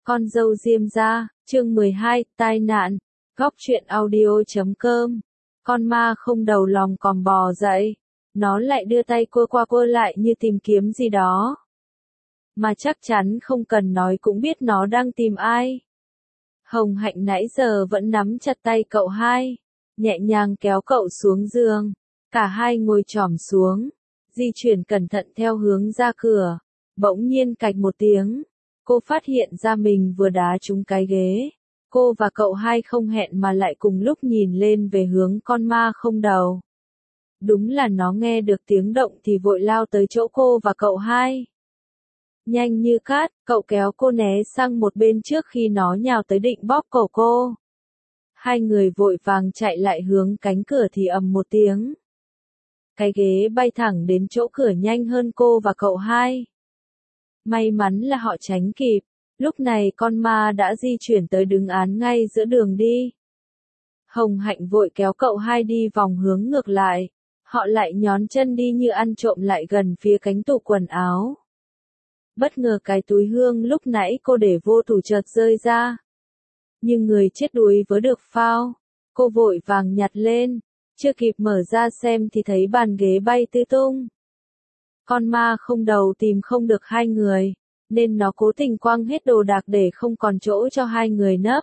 Con dâu Diêm gia, chương 12, tai nạn. Góc truyện audio.com. Con ma không đầu lòng còn bò dậy. Nó lại đưa tay quơ qua quơ lại như tìm kiếm gì đó. Mà chắc chắn không cần nói cũng biết nó đang tìm ai. Hồng Hạnh nãy giờ vẫn nắm chặt tay cậu hai, nhẹ nhàng kéo cậu xuống giường. Cả hai ngồi chỏm xuống, di chuyển cẩn thận theo hướng ra cửa. Bỗng nhiên cạch một tiếng, cô phát hiện ra mình vừa đá trúng cái ghế. Cô và cậu hai không hẹn mà lại cùng lúc nhìn lên về hướng con ma không đầu. Đúng là nó nghe được tiếng động thì vội lao tới chỗ cô và cậu hai. Nhanh như cát, cậu kéo cô né sang một bên trước khi nó nhào tới định bóp cổ cô. Hai người vội vàng chạy lại hướng cánh cửa thì ầm một tiếng. Cái ghế bay thẳng đến chỗ cửa nhanh hơn cô và cậu hai. May mắn là họ tránh kịp. Lúc này con ma đã di chuyển tới đứng án ngay giữa đường đi. Hồng Hạnh vội kéo cậu hai đi vòng hướng ngược lại. Họ lại nhón chân đi như ăn trộm lại gần phía cánh tủ quần áo. Bất ngờ cái túi hương lúc nãy cô để vô tủ chợt rơi ra. Nhưng người chết đuối với được phao. Cô vội vàng nhặt lên. Chưa kịp mở ra xem thì thấy bàn ghế bay tứ tung. Con ma không đầu tìm không được hai người, nên nó cố tình quăng hết đồ đạc để không còn chỗ cho hai người nấp.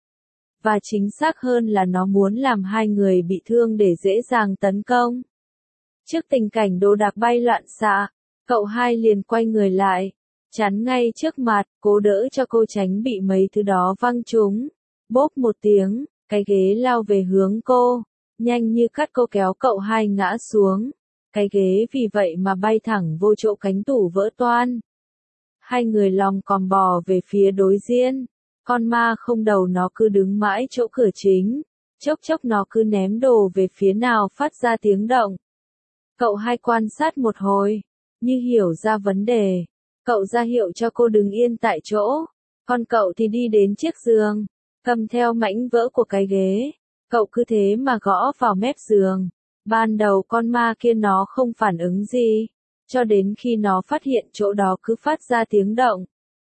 Và chính xác hơn là nó muốn làm hai người bị thương để dễ dàng tấn công. Trước tình cảnh đồ đạc bay loạn xạ, cậu hai liền quay người lại, chắn ngay trước mặt, cố đỡ cho cô tránh bị mấy thứ đó văng trúng. Bốp một tiếng, cái ghế lao về hướng cô, nhanh như cắt cô kéo cậu hai ngã xuống. Cái ghế vì vậy mà bay thẳng vô chỗ cánh tủ vỡ toang. Hai người lòng còn bò về phía đối diện. Con ma không đầu nó cứ đứng mãi chỗ cửa chính. Chốc chốc nó cứ ném đồ về phía nào phát ra tiếng động. Cậu hai quan sát một hồi, như hiểu ra vấn đề. Cậu ra hiệu cho cô đứng yên tại chỗ. Còn cậu thì đi đến chiếc giường, cầm theo mảnh vỡ của cái ghế. Cậu cứ thế mà gõ vào mép giường. Ban đầu con ma kia nó không phản ứng gì, cho đến khi nó phát hiện chỗ đó cứ phát ra tiếng động.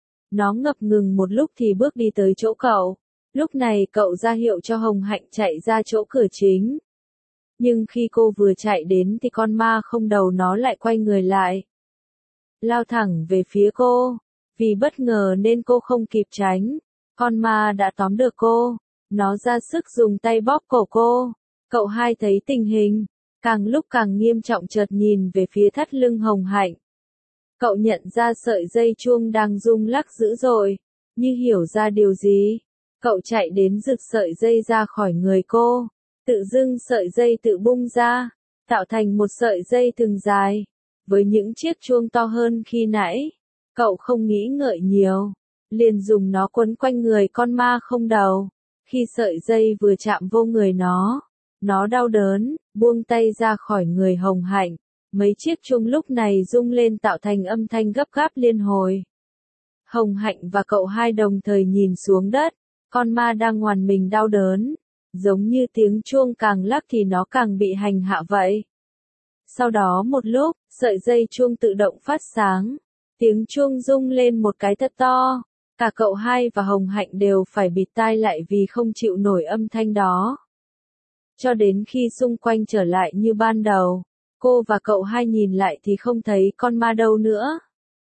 Nó ngập ngừng một lúc thì bước đi tới chỗ cậu. Lúc này cậu ra hiệu cho Hồng Hạnh chạy ra chỗ cửa chính. Nhưng khi cô vừa chạy đến thì con ma không đầu nó lại quay người lại. Lao thẳng về phía cô. Vì bất ngờ nên cô không kịp tránh. Con ma đã tóm được cô. Nó ra sức dùng tay bóp cổ cô. Cậu hai thấy tình hình, càng lúc càng nghiêm trọng chợt nhìn về phía thắt lưng Hồng Hạnh. Cậu nhận ra sợi dây chuông đang rung lắc dữ dội, như hiểu ra điều gì. Cậu chạy đến giật sợi dây ra khỏi người cô, tự dưng sợi dây tự bung ra, tạo thành một sợi dây thừng dài, với những chiếc chuông to hơn khi nãy. Cậu không nghĩ ngợi nhiều, liền dùng nó quấn quanh người con ma không đầu. Khi sợi dây vừa chạm vô người nó đau đớn, buông tay ra khỏi người Hồng Hạnh. Mấy chiếc chuông lúc này rung lên tạo thành âm thanh gấp gáp liên hồi. Hồng Hạnh và cậu hai đồng thời nhìn xuống đất, con ma đang ngoằn mình đau đớn. Giống như tiếng chuông càng lắc thì nó càng bị hành hạ vậy. Sau đó một lúc, sợi dây chuông tự động phát sáng. Tiếng chuông rung lên một cái thật to. Cả cậu hai và Hồng Hạnh đều phải bịt tai lại vì không chịu nổi âm thanh đó. Cho đến khi xung quanh trở lại như ban đầu, cô và cậu hai nhìn lại thì không thấy con ma đâu nữa.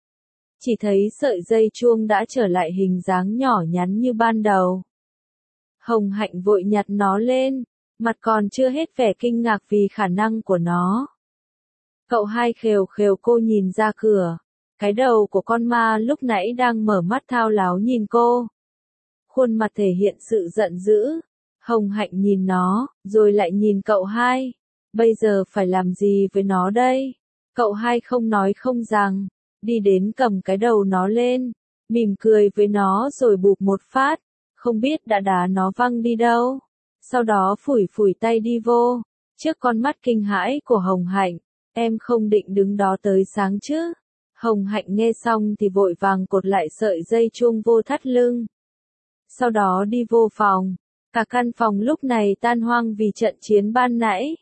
Chỉ thấy sợi dây chuông đã trở lại hình dáng nhỏ nhắn như ban đầu. Hồng Hạnh vội nhặt nó lên, mặt còn chưa hết vẻ kinh ngạc vì khả năng của nó. Cậu hai khều khều cô nhìn ra cửa. Cái đầu của con ma lúc nãy đang mở mắt thao láo nhìn cô. Khuôn mặt thể hiện sự giận dữ. Hồng Hạnh nhìn nó, rồi lại nhìn cậu hai. Bây giờ phải làm gì với nó đây? Cậu hai không nói không rằng, đi đến cầm cái đầu nó lên, mỉm cười với nó rồi bụp một phát, không biết đã đá nó văng đi đâu. Sau đó phủi phủi tay đi vô, trước con mắt kinh hãi của Hồng Hạnh. Em không định đứng đó tới sáng chứ? Hồng Hạnh nghe xong thì vội vàng cột lại sợi dây chuông vô thắt lưng. Sau đó đi vô phòng. Cả căn phòng lúc này tan hoang vì trận chiến ban nãy.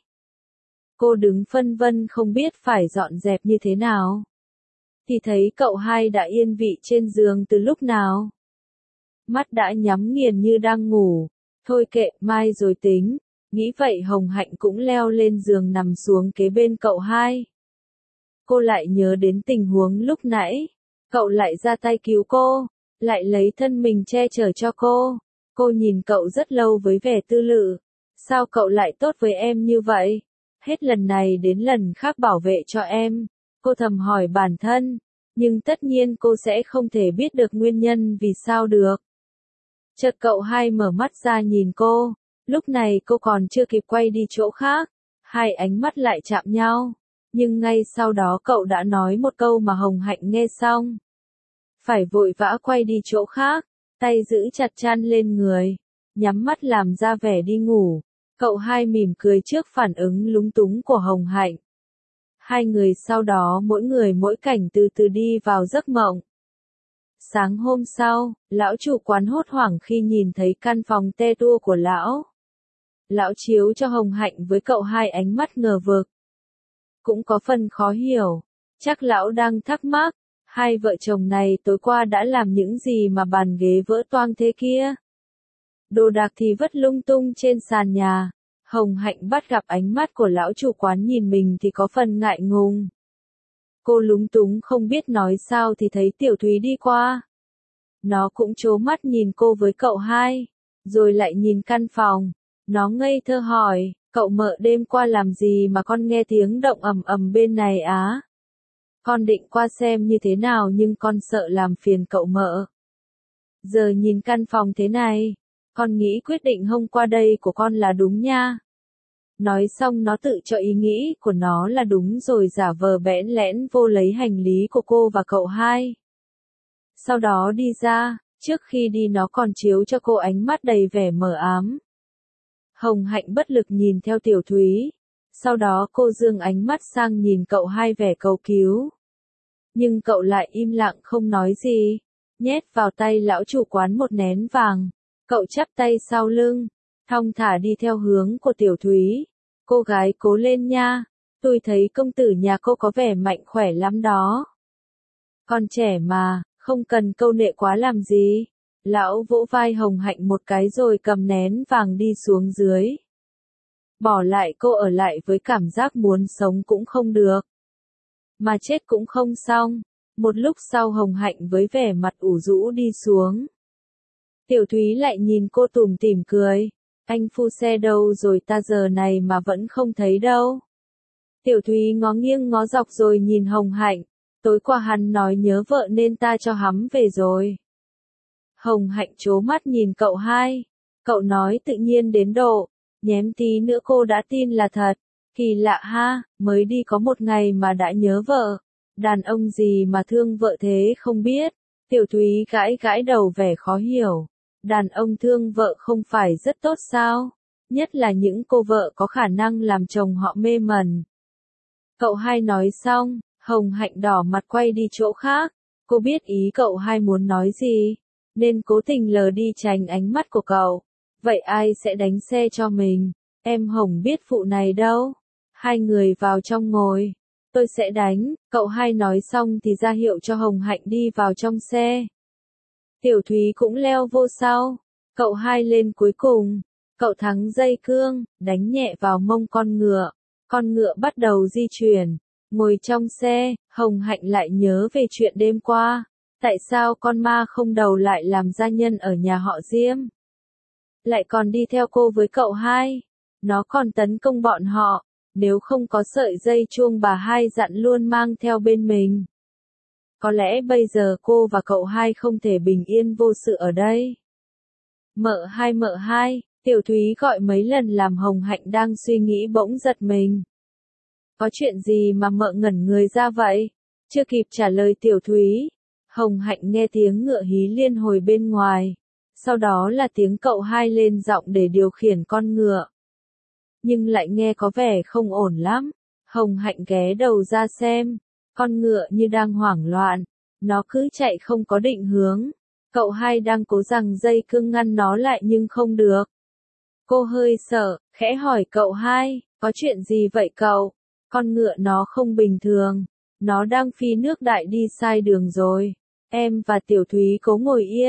Cô đứng phân vân không biết phải dọn dẹp như thế nào. Thì thấy cậu hai đã yên vị trên giường từ lúc nào. mắt đã nhắm nghiền như đang ngủ. Thôi kệ, mai rồi tính. Nghĩ vậy Hồng Hạnh cũng leo lên giường nằm xuống kế bên cậu hai. Cô lại nhớ đến tình huống lúc nãy. Cậu lại ra tay cứu cô, lại lấy thân mình che chở cho cô. Cô nhìn cậu rất lâu với vẻ tư lự. Sao cậu lại tốt với em như vậy? Hết lần này đến lần khác bảo vệ cho em. Cô thầm hỏi bản thân, nhưng tất nhiên cô sẽ không thể biết được nguyên nhân vì sao được. Chợt cậu hai mở mắt ra nhìn cô, lúc này cô còn chưa kịp quay đi chỗ khác, hai ánh mắt lại chạm nhau, nhưng ngay sau đó cậu đã nói một câu mà Hồng Hạnh nghe xong. Phải vội vã quay đi chỗ khác, tay giữ chặt chăn lên người, nhắm mắt làm ra vẻ đi ngủ. Cậu hai mỉm cười trước phản ứng lúng túng của Hồng Hạnh. Hai người sau đó mỗi người mỗi cảnh từ từ đi vào giấc mộng. Sáng hôm sau, lão chủ quán hốt hoảng khi nhìn thấy căn phòng te tua của lão. Lão chiếu cho Hồng Hạnh với cậu hai ánh mắt ngờ vực. Cũng có phần khó hiểu. Chắc lão đang thắc mắc, hai vợ chồng này tối qua đã làm những gì mà bàn ghế vỡ toang thế kia. Đồ đạc thì vứt lung tung trên sàn nhà. Hồng Hạnh bắt gặp ánh mắt của lão chủ quán nhìn mình thì có phần ngại ngùng. Cô lúng túng không biết nói sao thì thấy Tiểu Thúy đi qua. Nó cũng trố mắt nhìn cô với cậu hai, rồi lại nhìn căn phòng. Nó ngây thơ hỏi, cậu mợ đêm qua làm gì mà con nghe tiếng động ầm ầm bên này á? Con định qua xem như thế nào nhưng con sợ làm phiền cậu mợ. Giờ nhìn căn phòng thế này, con nghĩ quyết định hôm qua đây của con là đúng nha. Nói xong nó tự cho ý nghĩ của nó là đúng rồi giả vờ bẽn lẽn vô lấy hành lý của cô và cậu hai. Sau đó đi ra, trước khi đi nó còn chiếu cho cô ánh mắt đầy vẻ mờ ám. Hồng Hạnh bất lực nhìn theo Tiểu Thúy. Sau đó cô dương ánh mắt sang nhìn cậu hai vẻ cầu cứu. Nhưng cậu lại im lặng không nói gì. Nhét vào tay lão chủ quán một nén vàng. Cậu chắp tay sau lưng, thong thả đi theo hướng của Tiểu Thúy. Cô gái cố lên nha. Tôi thấy công tử nhà cô có vẻ mạnh khỏe lắm đó. Còn trẻ mà, không cần câu nệ quá làm gì. Lão vỗ vai Hồng Hạnh một cái rồi cầm nén vàng đi xuống dưới. Bỏ lại cô ở lại với cảm giác muốn sống cũng không được. Mà chết cũng không xong. Một lúc sau Hồng Hạnh với vẻ mặt ủ rũ đi xuống. Tiểu Thúy lại nhìn cô tủm tỉm cười. Anh phu xe đâu rồi ta giờ này mà vẫn không thấy đâu. Tiểu Thúy ngó nghiêng ngó dọc rồi nhìn Hồng Hạnh. Tối qua hắn nói nhớ vợ nên ta cho hắn về rồi. Hồng Hạnh trố mắt nhìn cậu hai. Cậu nói tự nhiên đến độ. Nhém tí nữa cô đã tin là thật. Kỳ lạ ha, mới đi có một ngày mà đã nhớ vợ. Đàn ông gì mà thương vợ thế không biết. Tiểu Thúy gãi gãi đầu vẻ khó hiểu. Đàn ông thương vợ không phải rất tốt sao? Nhất là những cô vợ có khả năng làm chồng họ mê mẩn. Cậu hai nói xong, Hồng Hạnh đỏ mặt quay đi chỗ khác. Cô biết ý cậu hai muốn nói gì, nên cố tình lờ đi tránh ánh mắt của cậu. Vậy ai sẽ đánh xe cho mình? Em Hồng biết vụ này đâu. Hai người vào trong ngồi. Tôi sẽ đánh. Cậu hai nói xong thì ra hiệu cho Hồng Hạnh đi vào trong xe. Tiểu Thúy cũng leo vô sau. Cậu hai lên cuối cùng. Cậu thắng dây cương, đánh nhẹ vào mông con ngựa. Con ngựa bắt đầu di chuyển. Ngồi trong xe, Hồng Hạnh lại nhớ về chuyện đêm qua. Tại sao con ma không đầu lại làm gia nhân ở nhà họ Diêm? Lại còn đi theo cô với cậu hai. Nó còn tấn công bọn họ. Nếu không có sợi dây chuông bà hai dặn luôn mang theo bên mình. Có lẽ bây giờ cô và cậu hai không thể bình yên vô sự ở đây. Mợ hai, Tiểu Thúy gọi mấy lần làm Hồng Hạnh đang suy nghĩ bỗng giật mình. Có chuyện gì mà mợ ngẩn người ra vậy? Chưa kịp trả lời Tiểu Thúy. Hồng Hạnh nghe tiếng ngựa hí liên hồi bên ngoài. Sau đó là tiếng cậu hai lên giọng để điều khiển con ngựa. Nhưng lại nghe có vẻ không ổn lắm. Hồng Hạnh ghé đầu ra xem. Con ngựa như đang hoảng loạn. Nó cứ chạy không có định hướng. Cậu hai đang cố giằng dây cương ngăn nó lại nhưng không được. Cô hơi sợ, khẽ hỏi cậu hai, có chuyện gì vậy cậu? Con ngựa nó không bình thường. Nó đang phi nước đại đi sai đường rồi. Em và Tiểu Thúy cố ngồi yên.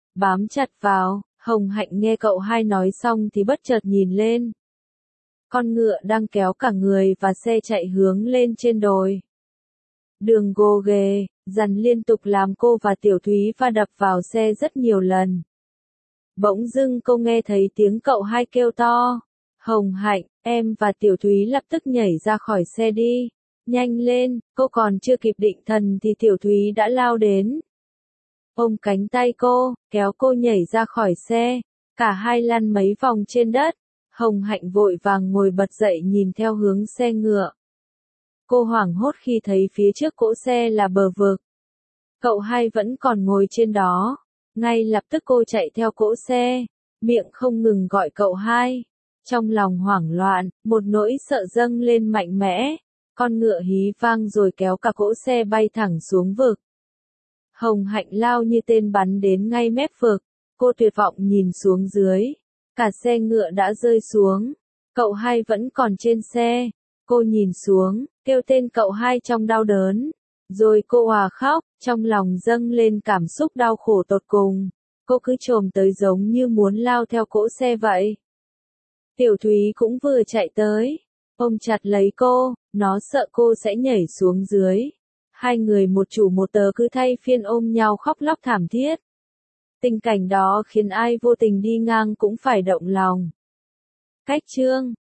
bám chặt vào. Hồng Hạnh nghe cậu hai nói xong thì bất chợt nhìn lên. Con ngựa đang kéo cả người và xe chạy hướng lên trên đồi. Đường gồ ghề, dằn liên tục làm cô và Tiểu Thúy va đập vào xe rất nhiều lần. Bỗng dưng cô nghe thấy tiếng cậu hai kêu to. Hồng Hạnh, em và Tiểu Thúy lập tức nhảy ra khỏi xe đi. Nhanh lên, cô còn chưa kịp định thần thì Tiểu Thúy đã lao đến. Ôm cánh tay cô, kéo cô nhảy ra khỏi xe. Cả hai lăn mấy vòng trên đất. Hồng Hạnh vội vàng ngồi bật dậy nhìn theo hướng xe ngựa. Cô hoảng hốt khi thấy phía trước cỗ xe là bờ vực. Cậu hai vẫn còn ngồi trên đó. Ngay lập tức cô chạy theo cỗ xe, miệng không ngừng gọi cậu hai. Trong lòng hoảng loạn, một nỗi sợ dâng lên mạnh mẽ. Con ngựa hí vang rồi kéo cả cỗ xe bay thẳng xuống vực. Hồng Hạnh lao như tên bắn đến ngay mép vực. Cô tuyệt vọng nhìn xuống dưới. Cả xe ngựa đã rơi xuống. Cậu hai vẫn còn trên xe. Cô nhìn xuống, kêu tên cậu hai trong đau đớn. Rồi cô òa khóc, trong lòng dâng lên cảm xúc đau khổ tột cùng. Cô cứ chồm tới giống như muốn lao theo cỗ xe vậy. Tiểu Thúy cũng vừa chạy tới, ôm chặt lấy cô, nó sợ cô sẽ nhảy xuống dưới. Hai người một chủ một tớ cứ thay phiên ôm nhau khóc lóc thảm thiết. Tình cảnh đó khiến ai vô tình đi ngang cũng phải động lòng. Cách chương